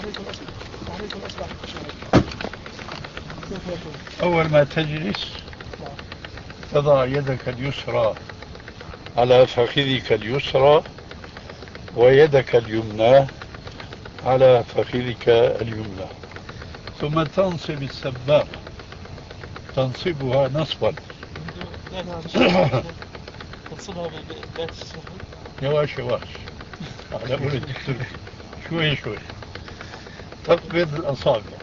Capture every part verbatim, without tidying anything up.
أول ما تجلس تضع يدك اليسرى على فخذك اليسرى ويدك اليمنى على فخذك اليمنى، ثم تنصب السبابة، تنصبها نصبا. تنصبها بذات السهل. يواش يواش على قولة الترك، شوي شوي. تقبض الأصابع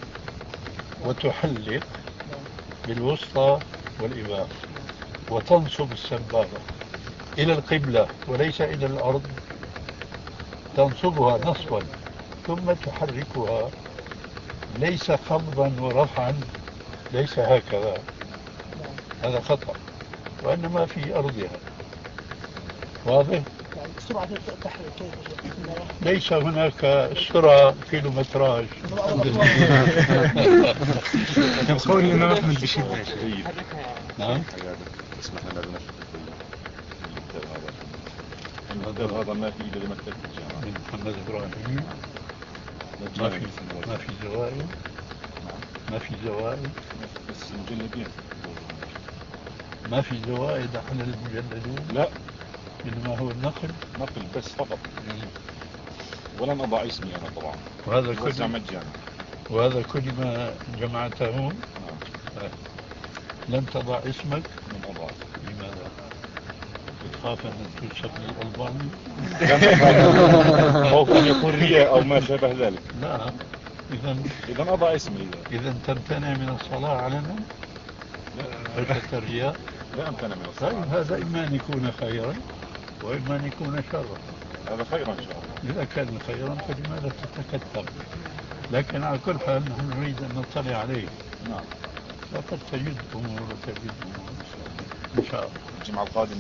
وتحلق بالوسطى والإبهام، وتنصب السبابة إلى القبلة وليس إلى الأرض، تنصبها نصبا ثم تحركها، ليس خفضا ورفعا، ليس هكذا، هذا خطأ، وإنما في أرضها. واضح؟ سرعة التحريك كيف؟ ليس هناك سرعة كيلومتراج. يقول لنا نحمل بشدة. نعم. اسمح لنا بنشر المكتب هذا ما في إلا لمكتب الجامعة من محمد إبراهيم. ما في ما في زوائد. ما في زوائد. بس مجلدين. ما في زوائد على المجلدين. لا. إنما هو النقل. نقل بس فقط. ولن أضع اسمي أنا طبعا. وهذا كل مجانا. وهذا كل ما جمعته هون. نعم. لم تضع اسمك. من أضع. لماذا؟ تخاف أن تنسب للألباني؟ خوف أن يكون رياء أو ما شابه ذلك. لا. إذا إذا أضع اسمي. إذا تمتنع من الصلاة علنا؟ خشية الرياء؟ لا أمتنع من الصلاة. طيب هذا إما أن يكون خيرا وإما أن يكون شرا. هذا خيرا إن شاء الله. إذا كان خيرا فلماذا تتكتب؟ لكن على كل حال نحن نريد أن نطلع عليه. نعم. فقد تجد أمور وتجد أمور إن شاء الله. الجمعة القادمة